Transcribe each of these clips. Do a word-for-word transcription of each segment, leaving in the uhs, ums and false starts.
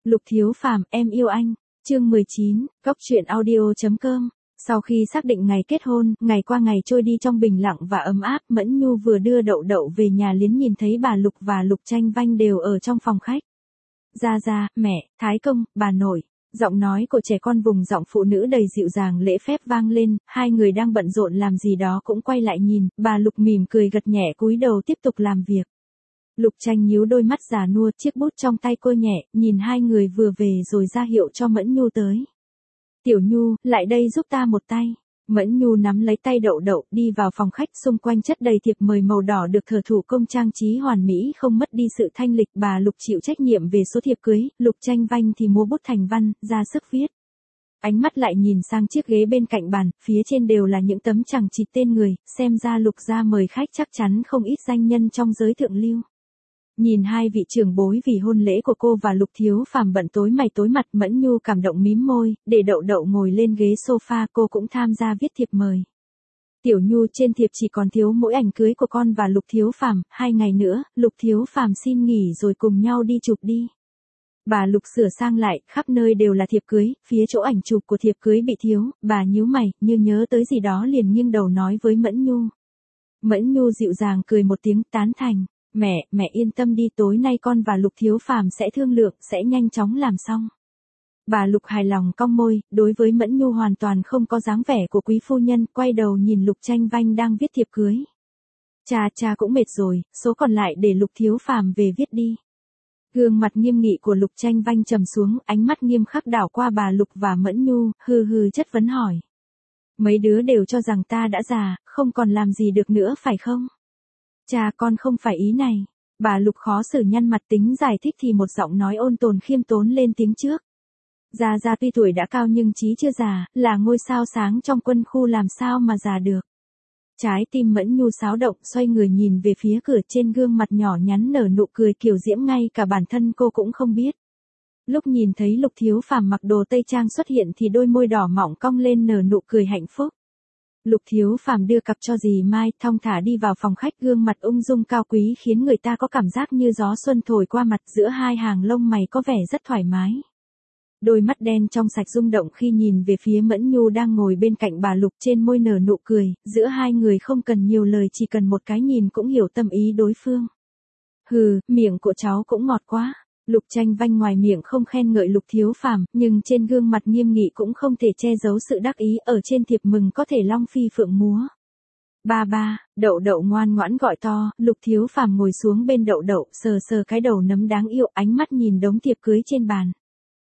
Lục Thiếu Phàm, em yêu anh. Chương mười chín, Cóc truyện audio chấm com. Sau khi xác định ngày kết hôn, ngày qua ngày trôi đi trong bình lặng và ấm áp, Mẫn Nhu vừa đưa Đậu Đậu về nhà liến nhìn thấy bà Lục và Lục Tranh Vanh đều ở trong phòng khách. Gia Gia, mẹ, Thái Công, bà nội. Giọng nói của trẻ con vùng giọng phụ nữ đầy dịu dàng lễ phép vang lên, hai người đang bận rộn làm gì đó cũng quay lại nhìn, bà Lục mỉm cười gật nhẹ cúi đầu tiếp tục làm việc. Lục Tranh nhíu đôi mắt già nua, chiếc bút trong tay cô nhẹ, nhìn hai người vừa về rồi ra hiệu cho Mẫn Nhu tới. Tiểu Nhu, lại đây giúp ta một tay. Mẫn Nhu nắm lấy tay Đậu Đậu, đi vào phòng khách, xung quanh chất đầy thiệp mời màu đỏ được thợ thủ công trang trí hoàn mỹ không mất đi sự thanh lịch. Bà Lục chịu trách nhiệm về số thiệp cưới, Lục Tranh Vanh thì múa bút thành văn, ra sức viết. Ánh mắt lại nhìn sang chiếc ghế bên cạnh bàn, phía trên đều là những tấm chằng chịt tên người, xem ra Lục gia mời khách chắc chắn không ít danh nhân trong giới thượng lưu. Nhìn hai vị trưởng bối vì hôn lễ của cô và Lục Thiếu Phàm bận tối mày tối mặt, Mẫn Nhu cảm động mím môi, để Đậu Đậu ngồi lên ghế sofa, cô cũng tham gia viết thiệp mời. Tiểu Nhu, trên thiệp chỉ còn thiếu mỗi ảnh cưới của con và Lục Thiếu Phàm, hai ngày nữa, Lục Thiếu Phàm xin nghỉ rồi cùng nhau đi chụp đi. Bà Lục sửa sang lại, khắp nơi đều là thiệp cưới, phía chỗ ảnh chụp của thiệp cưới bị thiếu, bà nhíu mày, như nhớ tới gì đó liền nghiêng đầu nói với Mẫn Nhu. Mẫn Nhu dịu dàng cười một tiếng tán thành. Mẹ, mẹ yên tâm đi, tối nay con và Lục Thiếu Phàm sẽ thương lượng, sẽ nhanh chóng làm xong. Bà Lục hài lòng cong môi, đối với Mẫn Nhu hoàn toàn không có dáng vẻ của quý phu nhân, quay đầu nhìn Lục Tranh Vanh đang viết thiệp cưới. Cha cha cũng mệt rồi, số còn lại để Lục Thiếu Phàm về viết đi. Gương mặt nghiêm nghị của Lục Tranh Vanh trầm xuống, ánh mắt nghiêm khắc đảo qua bà Lục và Mẫn Nhu, hừ hừ chất vấn hỏi. Mấy đứa đều cho rằng ta đã già, không còn làm gì được nữa phải không? Cha, con không phải ý này. Bà Lục khó xử nhăn mặt, tính giải thích thì một giọng nói ôn tồn khiêm tốn lên tiếng trước. Gia Gia tuy tuổi đã cao nhưng trí chưa già, là ngôi sao sáng trong quân khu, làm sao mà già được. Trái tim Mẫn Nhu xáo động, xoay người nhìn về phía cửa, trên gương mặt nhỏ nhắn nở nụ cười kiều diễm ngay cả bản thân cô cũng không biết. Lúc nhìn thấy Lục Thiếu Phàm mặc đồ tây trang xuất hiện thì đôi môi đỏ mọng cong lên nở nụ cười hạnh phúc. Lục Thiếu Phàm đưa cặp cho dì Mai, thong thả đi vào phòng khách, gương mặt ung dung cao quý khiến người ta có cảm giác như gió xuân thổi qua mặt, giữa hai hàng lông mày có vẻ rất thoải mái. Đôi mắt đen trong sạch rung động khi nhìn về phía Mẫn Nhu đang ngồi bên cạnh bà Lục, trên môi nở nụ cười, giữa hai người không cần nhiều lời, chỉ cần một cái nhìn cũng hiểu tâm ý đối phương. Hừ, miệng của cháu cũng ngọt quá. Lục Tranh Vanh ngoài miệng không khen ngợi Lục Thiếu Phàm, nhưng trên gương mặt nghiêm nghị cũng không thể che giấu sự đắc ý, ở trên thiệp mừng có thể long phi phượng múa. Ba ba, Đậu Đậu ngoan ngoãn gọi to, Lục Thiếu Phàm ngồi xuống bên Đậu Đậu, sờ sờ cái đầu nấm đáng yêu, ánh mắt nhìn đống thiệp cưới trên bàn.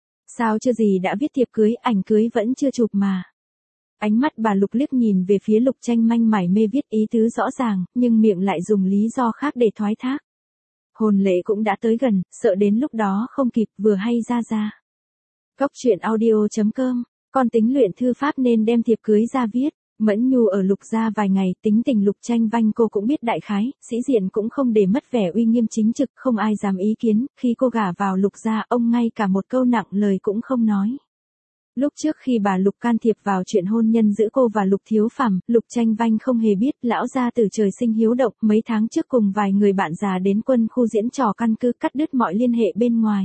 Sao chưa gì đã viết thiệp cưới, ảnh cưới vẫn chưa chụp mà. Ánh mắt bà Lục liếc nhìn về phía Lục Tranh manh mải mê viết ý tứ rõ ràng, nhưng miệng lại dùng lý do khác để thoái thác. Hôn lễ cũng đã tới gần, sợ đến lúc đó không kịp, vừa hay ra ra. Cóc truyện audio chấm com, con tính luyện thư pháp nên đem thiệp cưới ra viết. Mẫn Nhu ở Lục gia vài ngày, tính tình Lục Tranh Vanh cô cũng biết đại khái, sĩ diện cũng không để mất vẻ uy nghiêm chính trực, không ai dám ý kiến, khi cô gả vào Lục gia, ông ngay cả một câu nặng lời cũng không nói. Lúc trước khi bà Lục can thiệp vào chuyện hôn nhân giữa cô và Lục Thiếu Phàm, Lục Tranh Vanh không hề biết, lão gia từ trời sinh hiếu động, mấy tháng trước cùng vài người bạn già đến quân khu diễn trò căn cứ, cắt đứt mọi liên hệ bên ngoài.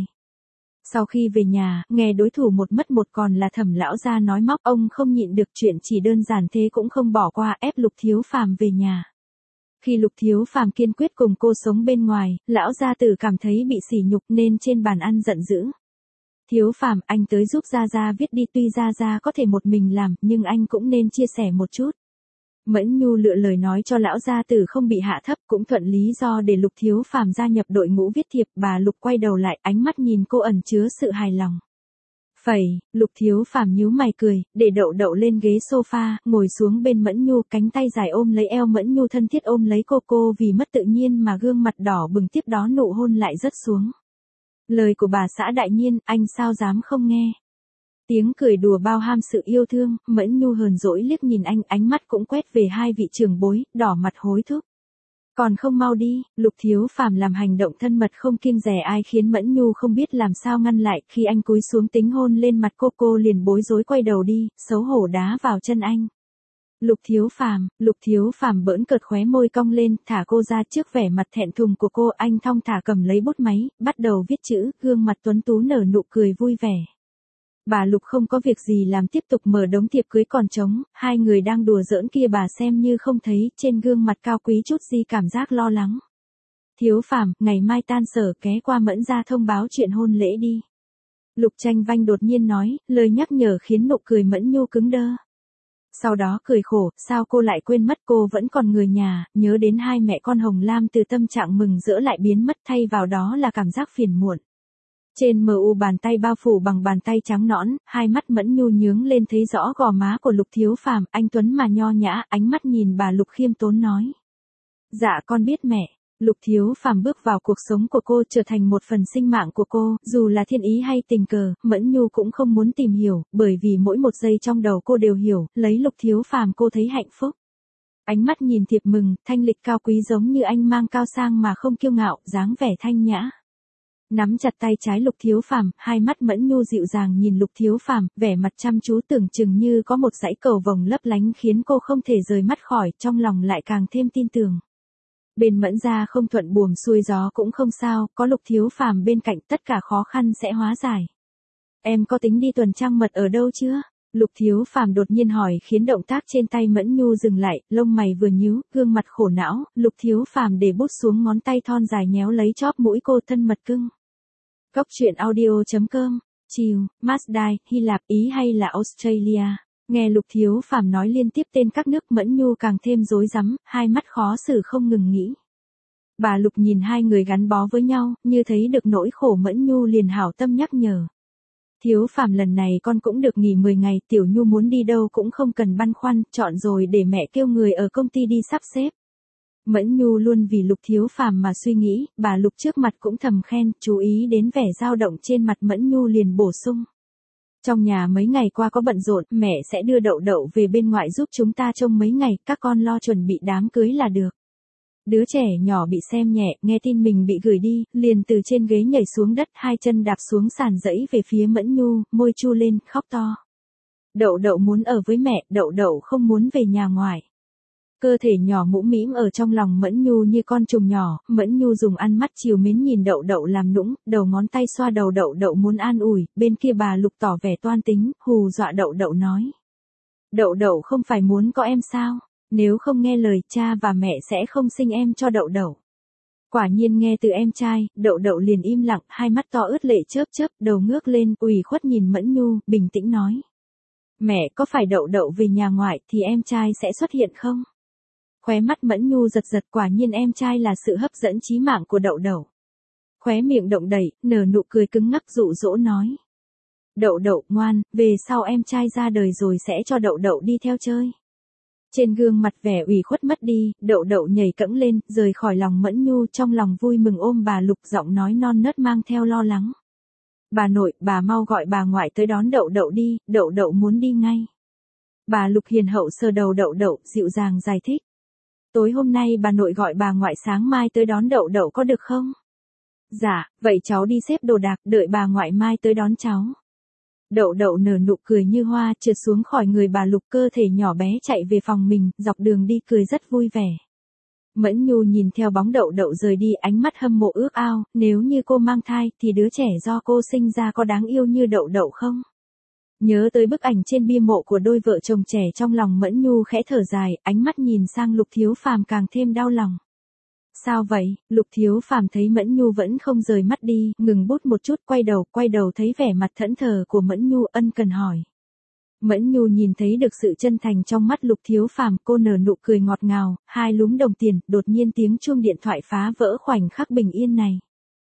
Sau khi về nhà, nghe đối thủ một mất một còn là Thẩm lão gia nói móc, ông không nhịn được, chuyện chỉ đơn giản thế cũng không bỏ qua, ép Lục Thiếu Phàm về nhà. Khi Lục Thiếu Phàm kiên quyết cùng cô sống bên ngoài, lão gia tử cảm thấy bị sỉ nhục nên trên bàn ăn giận dữ. Thiếu Phàm, anh tới giúp Gia Gia viết đi, tuy Gia Gia có thể một mình làm, nhưng anh cũng nên chia sẻ một chút. Mẫn Nhu lựa lời nói cho lão gia tử không bị hạ thấp, cũng thuận lý do để Lục Thiếu Phàm gia nhập đội ngũ viết thiệp. Bà Lục quay đầu lại, ánh mắt nhìn cô ẩn chứa sự hài lòng. Phẩy, Lục Thiếu Phàm nhíu mày cười, để Đậu Đậu lên ghế sofa, ngồi xuống bên Mẫn Nhu, cánh tay dài ôm lấy eo Mẫn Nhu, thân thiết ôm lấy cô. Cô vì mất tự nhiên mà gương mặt đỏ bừng, tiếp đó nụ hôn lại rớt xuống. Lời của bà xã đại nhiên, anh sao dám không nghe. Tiếng cười đùa bao hàm sự yêu thương, Mẫn Nhu hờn dỗi liếc nhìn anh, ánh mắt cũng quét về hai vị trưởng bối, đỏ mặt hối thúc. Còn không mau đi. Lục Thiếu Phàm làm hành động thân mật không kiêng dè ai khiến Mẫn Nhu không biết làm sao ngăn lại, khi anh cúi xuống tính hôn lên mặt cô, cô liền bối rối quay đầu đi, xấu hổ đá vào chân anh. Lục Thiếu Phàm, Lục Thiếu Phàm bỡn cợt khóe môi cong lên, thả cô ra trước vẻ mặt thẹn thùng của cô, anh thong thả cầm lấy bút máy, bắt đầu viết chữ, gương mặt tuấn tú nở nụ cười vui vẻ. Bà Lục không có việc gì làm tiếp tục mở đống thiệp cưới còn trống, hai người đang đùa giỡn kia bà xem như không thấy, trên gương mặt cao quý chút gì cảm giác lo lắng. Thiếu Phàm, ngày mai tan sở ghé qua Mẫn gia thông báo chuyện hôn lễ đi. Lục Tranh Vanh đột nhiên nói, lời nhắc nhở khiến nụ cười Mẫn Nhu cứng đơ. Sau đó cười khổ, sao cô lại quên mất cô vẫn còn người nhà, nhớ đến hai mẹ con Hồng Lam từ tâm trạng mừng rỡ lại biến mất thay vào đó là cảm giác phiền muộn. Trên mờ u bàn tay bao phủ bằng bàn tay trắng nõn, hai mắt Mẫn Nhu nhướng lên thấy rõ gò má của Lục Thiếu Phàm, anh tuấn mà nho nhã, ánh mắt nhìn bà Lục khiêm tốn nói. Dạ con biết mẹ. Lục Thiếu Phàm bước vào cuộc sống của cô trở thành một phần sinh mạng của cô, dù là thiên ý hay tình cờ, Mẫn Nhu cũng không muốn tìm hiểu, bởi vì mỗi một giây trong đầu cô đều hiểu, lấy Lục Thiếu Phàm cô thấy hạnh phúc. Ánh mắt nhìn thiệp mừng, thanh lịch cao quý giống như anh mang cao sang mà không kiêu ngạo, dáng vẻ thanh nhã. Nắm chặt tay trái Lục Thiếu Phàm, hai mắt Mẫn Nhu dịu dàng nhìn Lục Thiếu Phàm, vẻ mặt chăm chú tưởng chừng như có một dãy cầu vồng lấp lánh khiến cô không thể rời mắt khỏi, trong lòng lại càng thêm tin tưởng. Bên Mẫn gia không thuận buồm xuôi gió cũng không sao, có Lục Thiếu Phàm bên cạnh tất cả khó khăn sẽ hóa giải. Em có tính đi tuần trăng mật ở đâu chưa? Lục Thiếu Phàm đột nhiên hỏi khiến động tác trên tay Mẫn Nhu dừng lại, lông mày vừa nhíu, gương mặt khổ não, Lục Thiếu Phàm để bút xuống ngón tay thon dài nhéo lấy chóp mũi cô thân mật cưng. Góc truyện audio chấm com, chiều, Maldives, Hy Lạp, Ý hay là Australia? Nghe Lục Thiếu Phàm nói liên tiếp tên các nước Mẫn Nhu càng thêm rối rắm, hai mắt khó xử không ngừng nghĩ. Bà Lục nhìn hai người gắn bó với nhau, như thấy được nỗi khổ Mẫn Nhu liền hảo tâm nhắc nhở. Thiếu Phàm lần này con cũng được nghỉ mười ngày, Tiểu Nhu muốn đi đâu cũng không cần băn khoăn, chọn rồi để mẹ kêu người ở công ty đi sắp xếp. Mẫn Nhu luôn vì Lục Thiếu Phàm mà suy nghĩ, bà Lục trước mặt cũng thầm khen, chú ý đến vẻ dao động trên mặt Mẫn Nhu liền bổ sung. Trong nhà mấy ngày qua có bận rộn, mẹ sẽ đưa Đậu Đậu về bên ngoại giúp chúng ta trông mấy ngày, các con lo chuẩn bị đám cưới là được. Đứa trẻ nhỏ bị xem nhẹ, nghe tin mình bị gửi đi, liền từ trên ghế nhảy xuống đất, hai chân đạp xuống sàn dẫy về phía Mẫn Nhu, môi chu lên, khóc to. Đậu Đậu muốn ở với mẹ, Đậu Đậu không muốn về nhà ngoài. Cơ thể nhỏ mũm mĩm ở trong lòng Mẫn Nhu như con trùng nhỏ, Mẫn Nhu dùng ăn mắt chiều mến nhìn Đậu Đậu làm nũng, đầu ngón tay xoa đầu Đậu Đậu muốn an ủi, bên kia bà Lục tỏ vẻ toan tính, hù dọa Đậu Đậu nói. Đậu Đậu không phải muốn có em sao? Nếu không nghe lời cha và mẹ sẽ không sinh em cho Đậu Đậu. Quả nhiên nghe từ em trai, Đậu Đậu liền im lặng, hai mắt to ướt lệ chớp chớp, đầu ngước lên, ủy khuất nhìn Mẫn Nhu, bình tĩnh nói. Mẹ có phải Đậu Đậu về nhà ngoại thì em trai sẽ xuất hiện không? Khóe mắt Mẫn Nhu giật giật, quả nhiên em trai là sự hấp dẫn chí mạng của Đậu Đậu. Khóe miệng động đẩy, nở nụ cười cứng ngắc dụ dỗ nói. Đậu Đậu ngoan, về sau em trai ra đời rồi sẽ cho Đậu Đậu đi theo chơi. Trên gương mặt vẻ ủy khuất mất đi, Đậu Đậu nhảy cẫng lên, rời khỏi lòng Mẫn Nhu, trong lòng vui mừng ôm bà Lục, giọng nói non nớt mang theo lo lắng. Bà nội, bà mau gọi bà ngoại tới đón Đậu Đậu đi, Đậu Đậu muốn đi ngay. Bà Lục hiền hậu sờ đầu Đậu Đậu, dịu dàng giải thích. Tối hôm nay bà nội gọi bà ngoại sáng mai tới đón Đậu Đậu có được không? Dạ, vậy cháu đi xếp đồ đạc, đợi bà ngoại mai tới đón cháu. Đậu Đậu nở nụ cười như hoa, trượt xuống khỏi người bà Lục, cơ thể nhỏ bé chạy về phòng mình, dọc đường đi cười rất vui vẻ. Mẫn Nhu nhìn theo bóng Đậu Đậu rời đi, ánh mắt hâm mộ ước ao, nếu như cô mang thai thì đứa trẻ do cô sinh ra có đáng yêu như Đậu Đậu không? Nhớ tới bức ảnh trên bia mộ của đôi vợ chồng trẻ, trong lòng Mẫn Nhu khẽ thở dài, ánh mắt nhìn sang Lục Thiếu Phàm càng thêm đau lòng. Sao vậy? Lục Thiếu Phàm thấy Mẫn Nhu vẫn không rời mắt đi, ngừng bút một chút, quay đầu, quay đầu thấy vẻ mặt thẫn thờ của Mẫn Nhu, ân cần hỏi. Mẫn Nhu nhìn thấy được sự chân thành trong mắt Lục Thiếu Phàm, cô nở nụ cười ngọt ngào, hai lúm đồng tiền, đột nhiên tiếng chuông điện thoại phá vỡ khoảnh khắc bình yên này.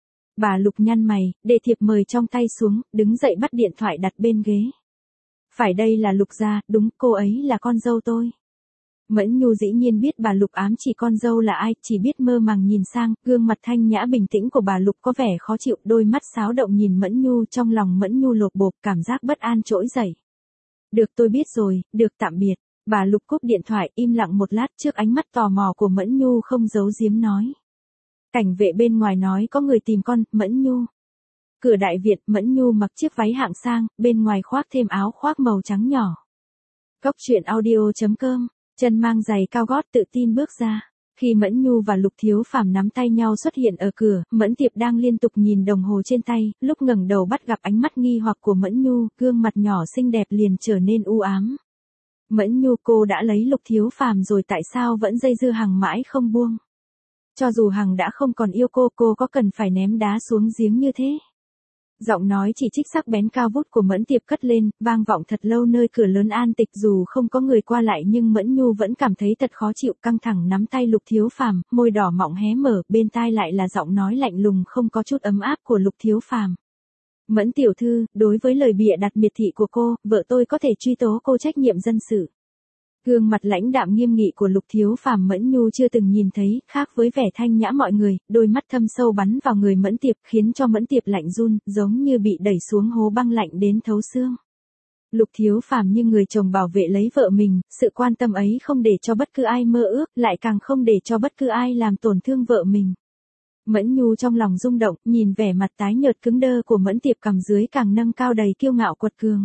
Bà Lục nhăn mày, để thiệp mời trong tay xuống, đứng dậy bắt điện thoại đặt bên ghế. Phải, đây là Lục gia, đúng, cô ấy là con dâu tôi. Mẫn Nhu dĩ nhiên biết bà Lục ám chỉ con dâu là ai, chỉ biết mơ màng nhìn sang, gương mặt thanh nhã bình tĩnh của bà Lục có vẻ khó chịu, đôi mắt xáo động nhìn Mẫn Nhu, trong lòng Mẫn Nhu lột bột, cảm giác bất an trỗi dậy. Được, tôi biết rồi, được, tạm biệt. Bà Lục cúp điện thoại, im lặng một lát, trước ánh mắt tò mò của Mẫn Nhu không giấu giếm nói. Cảnh vệ bên ngoài nói có người tìm con, Mẫn Nhu. Cửa đại viện, Mẫn Nhu mặc chiếc váy hạng sang, bên ngoài khoác thêm áo khoác màu trắng nhỏ. Góc truyện audio chấm com chân mang giày cao gót tự tin bước ra. Khi Mẫn Nhu và Lục Thiếu Phàm nắm tay nhau xuất hiện ở cửa, Mẫn Tiệp đang liên tục nhìn đồng hồ trên tay, lúc ngẩng đầu bắt gặp ánh mắt nghi hoặc của Mẫn Nhu, gương mặt nhỏ xinh đẹp liền trở nên u ám. Mẫn Nhu, cô đã lấy Lục Thiếu Phàm rồi tại sao vẫn dây dưa Hằng mãi không buông? Cho dù Hằng đã không còn yêu cô, cô có cần phải ném đá xuống giếng như thế? Giọng nói chỉ trích sắc bén cao vút của Mẫn Tiệp cất lên, vang vọng thật lâu nơi cửa lớn an tịch, dù không có người qua lại nhưng Mẫn Nhu vẫn cảm thấy thật khó chịu, căng thẳng nắm tay Lục Thiếu Phàm, môi đỏ mọng hé mở, bên tai lại là giọng nói lạnh lùng không có chút ấm áp của Lục Thiếu Phàm. Mẫn tiểu thư, đối với lời bịa đặt miệt thị của cô, vợ tôi có thể truy tố cô trách nhiệm dân sự. Gương mặt lãnh đạm nghiêm nghị của Lục Thiếu Phàm Mẫn Nhu chưa từng nhìn thấy, khác với vẻ thanh nhã mọi người, đôi mắt thâm sâu bắn vào người Mẫn Tiệp, khiến cho Mẫn Tiệp lạnh run, giống như bị đẩy xuống hố băng lạnh đến thấu xương. Lục Thiếu Phàm như người chồng bảo vệ lấy vợ mình, sự quan tâm ấy không để cho bất cứ ai mơ ước, lại càng không để cho bất cứ ai làm tổn thương vợ mình. Mẫn Nhu trong lòng rung động, nhìn vẻ mặt tái nhợt cứng đơ của Mẫn Tiệp, cằm dưới càng nâng cao đầy kiêu ngạo quật cường.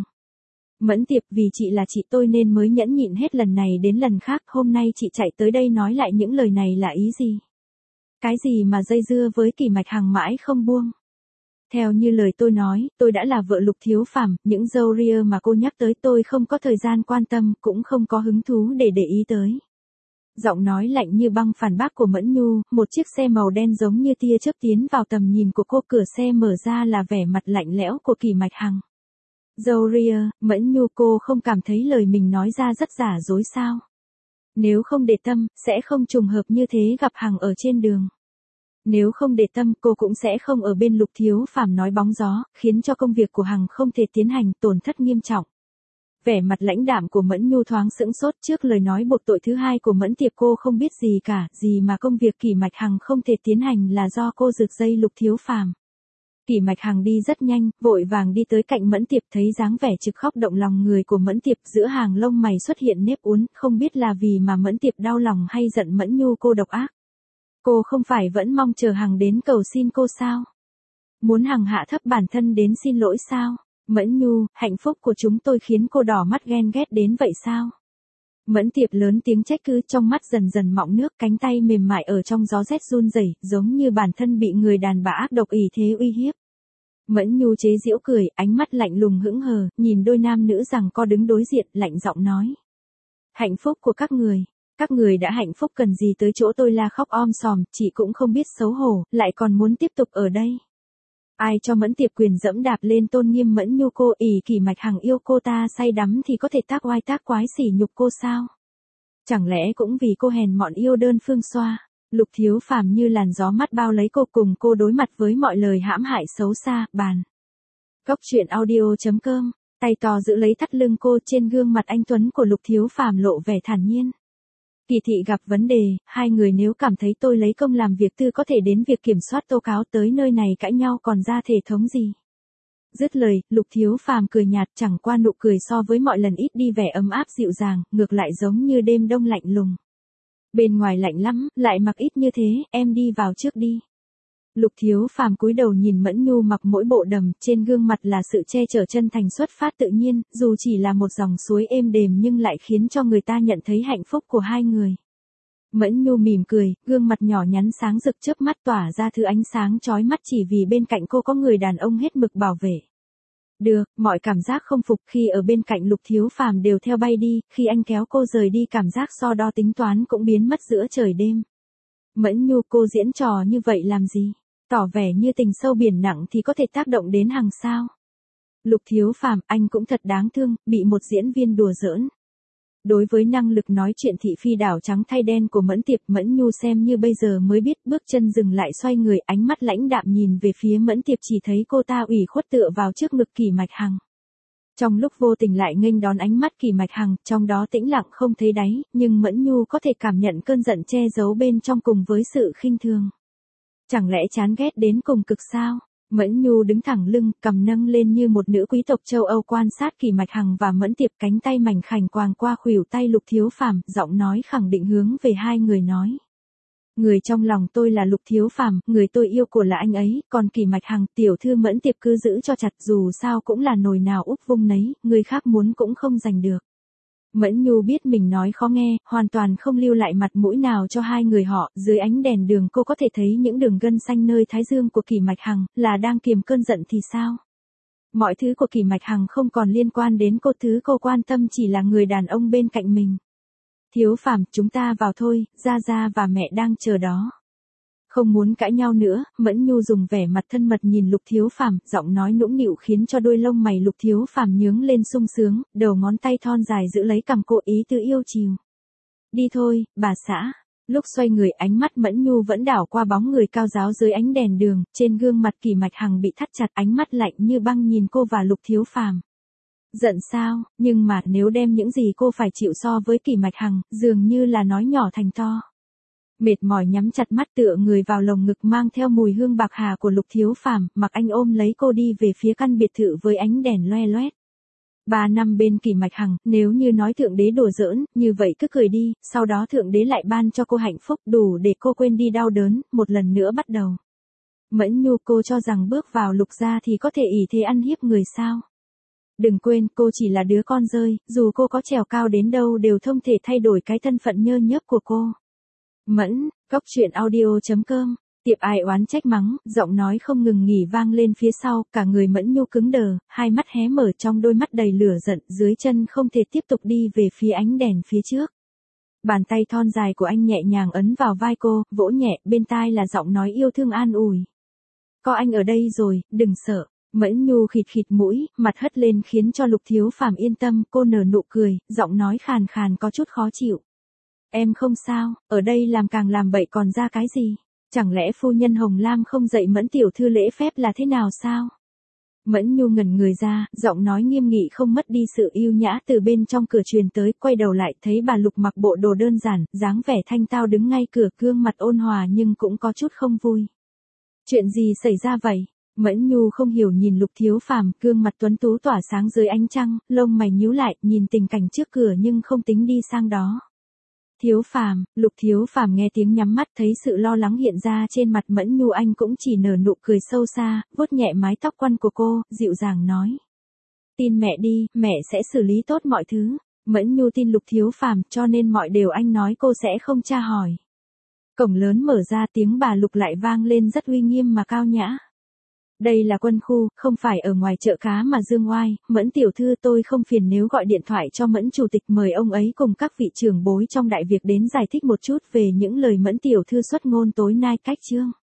Mẫn Tiệp, vì chị là chị tôi nên mới nhẫn nhịn hết lần này đến lần khác, hôm nay chị chạy tới đây nói lại những lời này là ý gì? Cái gì mà dây dưa với Kỷ Mạch Hằng mãi không buông? Theo như lời tôi nói, tôi đã là vợ Lục Thiếu Phàm, những dâu ria mà cô nhắc tới tôi không có thời gian quan tâm, cũng không có hứng thú để để ý tới. Giọng nói lạnh như băng phản bác của Mẫn Nhu, một chiếc xe màu đen giống như tia chớp tiến vào tầm nhìn của cô, cửa xe mở ra là vẻ mặt lạnh lẽo của Kỷ Mạch Hằng. Dâu ria, Mẫn Nhu, cô không cảm thấy lời mình nói ra rất giả dối sao? Nếu không để tâm, sẽ không trùng hợp như thế gặp Hằng ở trên đường. Nếu không để tâm, cô cũng sẽ không ở bên Lục Thiếu Phàm nói bóng gió, khiến cho công việc của Hằng không thể tiến hành, tổn thất nghiêm trọng. Vẻ mặt lãnh đạm của Mẫn Nhu thoáng sững sốt trước lời nói buộc tội thứ hai của Mẫn Tiệp, cô không biết gì cả, gì mà công việc Kỷ Mạch Hằng không thể tiến hành là do cô rực dây Lục Thiếu Phàm. Kỷ Mạch Hằng đi rất nhanh, vội vàng đi tới cạnh Mẫn Tiệp, thấy dáng vẻ trực khóc động lòng người của Mẫn Tiệp, giữa hàng lông mày xuất hiện nếp uốn, không biết là vì mà Mẫn Tiệp đau lòng hay giận Mẫn Nhu cô độc ác. Cô không phải vẫn mong chờ Hằng đến cầu xin cô sao? Muốn Hằng hạ thấp bản thân đến xin lỗi sao? Mẫn Nhu, hạnh phúc của chúng tôi khiến cô đỏ mắt ghen ghét đến vậy sao? Mẫn Tiệp lớn tiếng trách cứ, trong mắt dần dần mọng nước, cánh tay mềm mại ở trong gió rét run rẩy, giống như bản thân bị người đàn bà ác độc ỷ thế uy hiếp. Mẫn Nhu chế giễu cười, ánh mắt lạnh lùng hững hờ, nhìn đôi nam nữ rằng co đứng đối diện, lạnh giọng nói. Hạnh phúc của các người, các người đã hạnh phúc cần gì tới chỗ tôi la khóc om sòm, chị cũng không biết xấu hổ, lại còn muốn tiếp tục ở đây. Ai cho Mẫn Tiệp quyền dẫm đạp lên tôn nghiêm Mẫn Nhu, cô ỷ Kỷ Mạch Hằng yêu cô ta say đắm thì có thể tác oai tác quái sỉ nhục cô sao? Chẳng lẽ cũng vì cô hèn mọn yêu đơn phương xoa? Lục Thiếu Phàm như làn gió mắt bao lấy cô, cùng cô đối mặt với mọi lời hãm hại xấu xa, bàn. Góc truyện audio chấm com, tay to giữ lấy thắt lưng cô, trên gương mặt anh tuấn của Lục Thiếu Phàm lộ vẻ thản nhiên. Kỳ thị gặp vấn đề, hai người nếu cảm thấy tôi lấy công làm việc tư có thể đến việc kiểm soát tố cáo, tới nơi này cãi nhau còn ra thể thống gì. Dứt lời, Lục Thiếu Phàm cười nhạt, chẳng qua nụ cười so với mọi lần ít đi vẻ ấm áp dịu dàng, ngược lại giống như đêm đông lạnh lùng. Bên ngoài lạnh lắm, lại mặc ít như thế, em đi vào trước đi. Lục Thiếu Phàm cúi đầu nhìn Mẫn Nhu mặc mỗi bộ đầm, trên gương mặt là sự che chở chân thành xuất phát tự nhiên, dù chỉ là một dòng suối êm đềm nhưng lại khiến cho người ta nhận thấy hạnh phúc của hai người. Mẫn Nhu mỉm cười, gương mặt nhỏ nhắn sáng rực chớp mắt tỏa ra thứ ánh sáng chói mắt chỉ vì bên cạnh cô có người đàn ông hết mực bảo vệ. Được, mọi cảm giác không phục khi ở bên cạnh Lục Thiếu Phàm đều theo bay đi, khi anh kéo cô rời đi cảm giác so đo tính toán cũng biến mất giữa trời đêm. Mẫn Nhu, cô diễn trò như vậy làm gì? Tỏ vẻ như tình sâu biển nặng thì có thể tác động đến Hằng sao? Lục Thiếu Phàm, anh cũng thật đáng thương, bị một diễn viên đùa giỡn. Đối với năng lực nói chuyện thị phi đảo trắng thay đen của Mẫn Tiệp, Mẫn Nhu xem như bây giờ mới biết, bước chân dừng lại xoay người, ánh mắt lãnh đạm nhìn về phía Mẫn Tiệp, chỉ thấy cô ta ủy khuất tựa vào trước ngực Kỷ Mạch Hằng. Trong lúc vô tình lại nghênh đón ánh mắt Kỷ Mạch Hằng, trong đó tĩnh lặng không thấy đáy, nhưng Mẫn Nhu có thể cảm nhận cơn giận che giấu bên trong cùng với sự khinh thường. Chẳng lẽ chán ghét đến cùng cực sao? Mẫn Nhu đứng thẳng lưng, cầm nâng lên như một nữ quý tộc châu Âu quan sát Kỷ Mạch Hằng và Mẫn Tiệp, cánh tay mảnh khảnh quàng qua khuỷu tay Lục Thiếu Phàm, giọng nói khẳng định hướng về hai người nói. Người trong lòng tôi là Lục Thiếu Phàm, người tôi yêu của là anh ấy, còn Kỷ Mạch Hằng, tiểu thư Mẫn Tiệp cứ giữ cho chặt, dù sao cũng là nồi nào úp vung nấy, người khác muốn cũng không giành được. Mẫn Nhu biết mình nói khó nghe, hoàn toàn không lưu lại mặt mũi nào cho hai người họ, dưới ánh đèn đường cô có thể thấy những đường gân xanh nơi thái dương của Kỷ Mạch Hằng, là đang kiềm cơn giận thì sao? Mọi thứ của Kỷ Mạch Hằng không còn liên quan đến cô, thứ cô quan tâm chỉ là người đàn ông bên cạnh mình. Thiếu Phàm, chúng ta vào thôi, Gia Gia và mẹ đang chờ đó. Không muốn cãi nhau nữa, Mẫn Nhu dùng vẻ mặt thân mật nhìn Lục Thiếu Phàm, giọng nói nũng nịu khiến cho đôi lông mày Lục Thiếu Phàm nhướng lên sung sướng, đầu ngón tay thon dài giữ lấy cằm cô, ý tứ yêu chiều. Đi thôi, bà xã. Lúc xoay người, ánh mắt Mẫn Nhu vẫn đảo qua bóng người cao ráo dưới ánh đèn đường, trên gương mặt Kỷ Mạch Hằng bị thắt chặt, ánh mắt lạnh như băng nhìn cô và Lục Thiếu Phàm. Giận sao, nhưng mà nếu đem những gì cô phải chịu so với Kỷ Mạch Hằng, dường như là nói nhỏ thành to. Mệt mỏi nhắm chặt mắt tựa người vào lồng ngực mang theo mùi hương bạc hà của Lục Thiếu Phàm, mặc anh ôm lấy cô đi về phía căn biệt thự với ánh đèn loe loét. Ba năm bên Kỷ Mạch Hằng, nếu như nói Thượng Đế đùa giỡn, như vậy cứ cười đi, sau đó Thượng Đế lại ban cho cô hạnh phúc đủ để cô quên đi đau đớn, một lần nữa bắt đầu. Mẫn Nhu, cô cho rằng bước vào Lục gia thì có thể ỷ thế ăn hiếp người sao? Đừng quên, cô chỉ là đứa con rơi, dù cô có trèo cao đến đâu đều không thể thay đổi cái thân phận nhơ nhớp của cô. Mẫn, Cóc Truyện Audio chấm com. Tiệp Ai oán trách mắng, giọng nói không ngừng nghỉ vang lên phía sau, cả người Mẫn Nhu cứng đờ, hai mắt hé mở, trong đôi mắt đầy lửa giận, dưới chân không thể tiếp tục đi về phía ánh đèn phía trước. Bàn tay thon dài của anh nhẹ nhàng ấn vào vai cô, vỗ nhẹ, bên tai là giọng nói yêu thương an ủi. Có anh ở đây rồi, đừng sợ. Mẫn Nhu khịt khịt mũi, mặt hất lên khiến cho Lục Thiếu Phàm yên tâm, cô nở nụ cười, giọng nói khàn khàn có chút khó chịu. Em không sao, ở đây làm càng làm bậy còn ra cái gì? Chẳng lẽ phu nhân Hồng Lam không dạy Mẫn tiểu thư lễ phép là thế nào sao? Mẫn Nhu ngẩn người ra, giọng nói nghiêm nghị không mất đi sự yêu nhã từ bên trong cửa truyền tới, quay đầu lại thấy bà Lục mặc bộ đồ đơn giản, dáng vẻ thanh tao đứng ngay cửa, gương mặt ôn hòa nhưng cũng có chút không vui. Chuyện gì xảy ra vậy? Mẫn Nhu không hiểu nhìn Lục Thiếu Phàm, gương mặt tuấn tú tỏa sáng dưới ánh trăng, lông mày nhíu lại, nhìn tình cảnh trước cửa nhưng không tính đi sang đó. Thiếu Phàm, Lục Thiếu Phàm nghe tiếng nhắm mắt, thấy sự lo lắng hiện ra trên mặt Mẫn Nhu, anh cũng chỉ nở nụ cười sâu xa, vuốt nhẹ mái tóc quăn của cô, dịu dàng nói. Tin mẹ đi, mẹ sẽ xử lý tốt mọi thứ. Mẫn Nhu tin Lục Thiếu Phàm, cho nên mọi điều anh nói cô sẽ không tra hỏi. Cổng lớn mở ra, tiếng bà Lục lại vang lên rất uy nghiêm mà cao nhã. Đây là quân khu, không phải ở ngoài chợ cá mà dương oai, Mẫn tiểu thư, tôi không phiền nếu gọi điện thoại cho Mẫn chủ tịch, mời ông ấy cùng các vị trưởng bối trong đại việc đến giải thích một chút về những lời Mẫn tiểu thư xuất ngôn tối nay cách chương.